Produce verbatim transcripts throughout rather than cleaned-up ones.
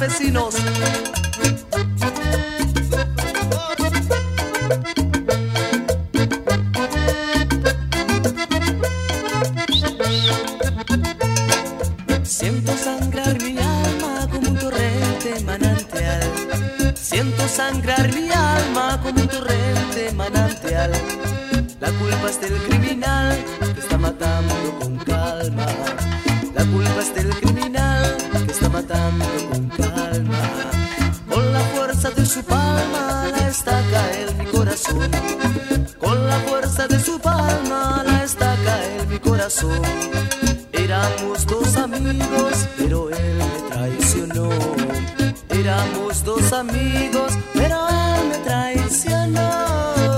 vecinos. Siento sangrar mi alma como un torrente manantial. Siento sangrar mi alma como un torrente manantial. La culpa es del criminal que está matando con calma. La culpa es del criminal que está matando con calma. Con la fuerza de su palma la estaca en mi corazón. Con la fuerza de su palma la estaca en mi corazón. Éramos dos amigos, pero él me traicionó. Éramos dos amigos, pero él me traicionó.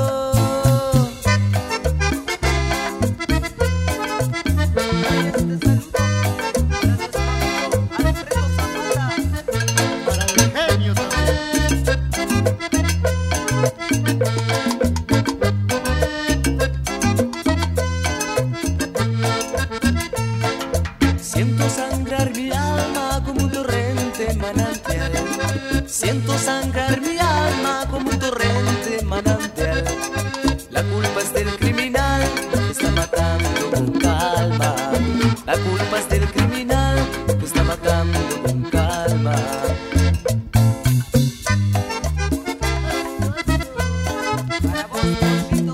Siento sangrar mi alma como un torrente manantial. Siento sangrar mi alma como un torrente manantial. La culpa es del criminal que está matando con calma. La culpa es del criminal que está matando con calma. Para vos, Jorgito.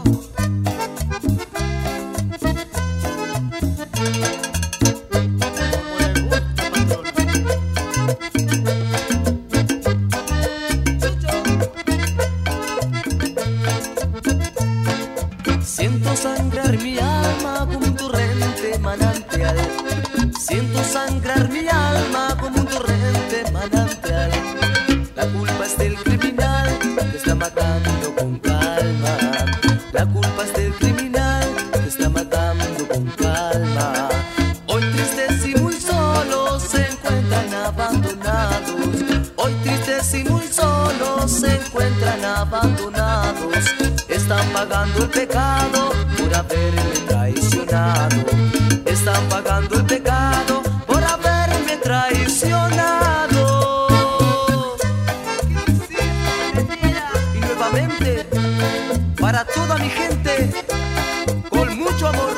Siento sangrar mi alma como un torrente manantial. Siento sangrar mi alma como un torrente manantial. La culpa es del criminal que está matando con calma. La culpa es del criminal que está matando con calma. Hoy tristes y muy solos se encuentran abandonados. Hoy tristes y muy solos se encuentran abandonados. Están pagando el pecado por haberme traicionado. Están pagando el pecado por haberme traicionado. Y nuevamente, para toda mi gente, con mucho amor.